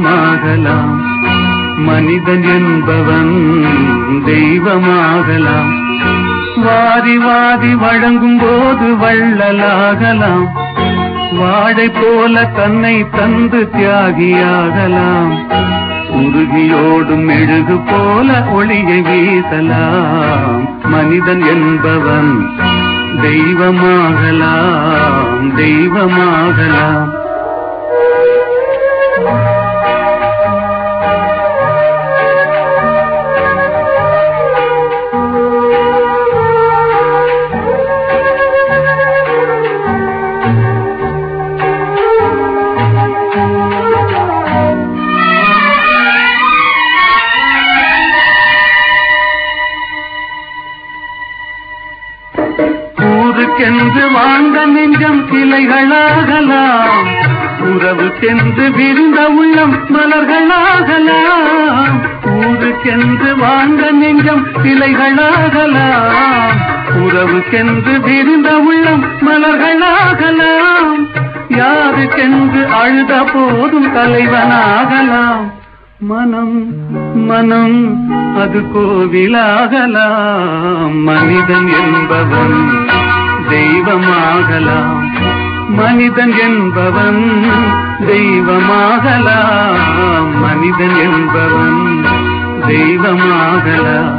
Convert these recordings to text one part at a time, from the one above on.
தெய்வமாகலாம். மனிதன் என்பவன் தெய்வமாகலாம். வாரி வாரி வழங்கும் போது வள்ளலாகலாம். வாழை போல தன்னை தந்து தியாகியாகலாம். உருகியோடும் மெழுகு போல ஒளியை வீசலாம். மனிதன் என்பவன் தெய்வமாகலாம், தெய்வமாகலாம். ஊருக்கென்று வாழ்ந்த நெஞ்சம் கிளைகளாகலாம். உறவுக்கென்று விரிந்த உள்ளம் மலர்களாகலாம். ஊருக்கென்று வாழ்ந்த நெஞ்சம் கிளைகளாகலாம். உறவுக்கென்று விரிந்த உள்ளம் மலர்களாகலாம். யாருக்கென்று அழுத போதும் தலைவனாகலாம். மனம் மனம் அது கோவிலாகலாம். மனிதன் என்பவன் தெய்வமாகலாம். மனிதன் என்பவன் தெய்வமாகலாம். மனிதன் என்பவன் தெய்வமாகலாம்.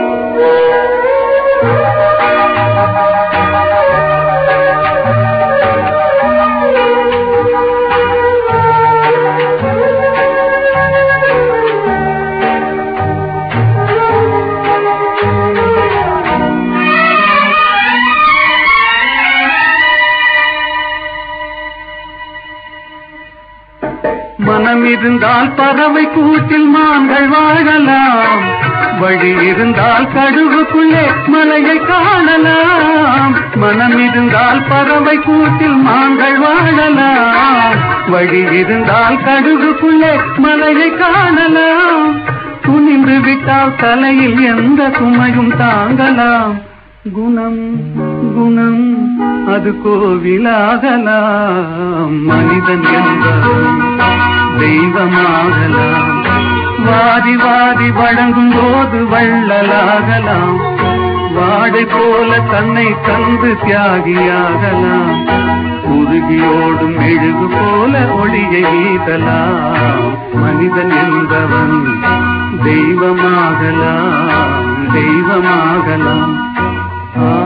மனம் இருந்தால் பறவை கூட்டில் மான்கள் வாழலாம். வழி இருந்தால் கடுகுக்குள்ளே மலையை காணலாம். மனம் இருந்தால் பறவை கூட்டில் மான்கள் வாழலாம். வழி இருந்தால் கடுகுக்குள்ளே மலையை காணலாம். துணிந்து விட்டால் தலையில் எந்த சுமையும் தாங்கலாம். குணம் குணம் அது கோவிலாகலாம். மனிதன் என்பவன் தெய்வமாகலாம். வாரி வாரி வழங்கும் போது வள்ளலாகலாம். வாடை போல தன்னை தந்து தியாகியாகலாம். உருகியோடும் மெழுகு போல ஒளியை வீசலாம். மனிதன் என்பவன் தெய்வமாகலாம், தெய்வமாகலாம்.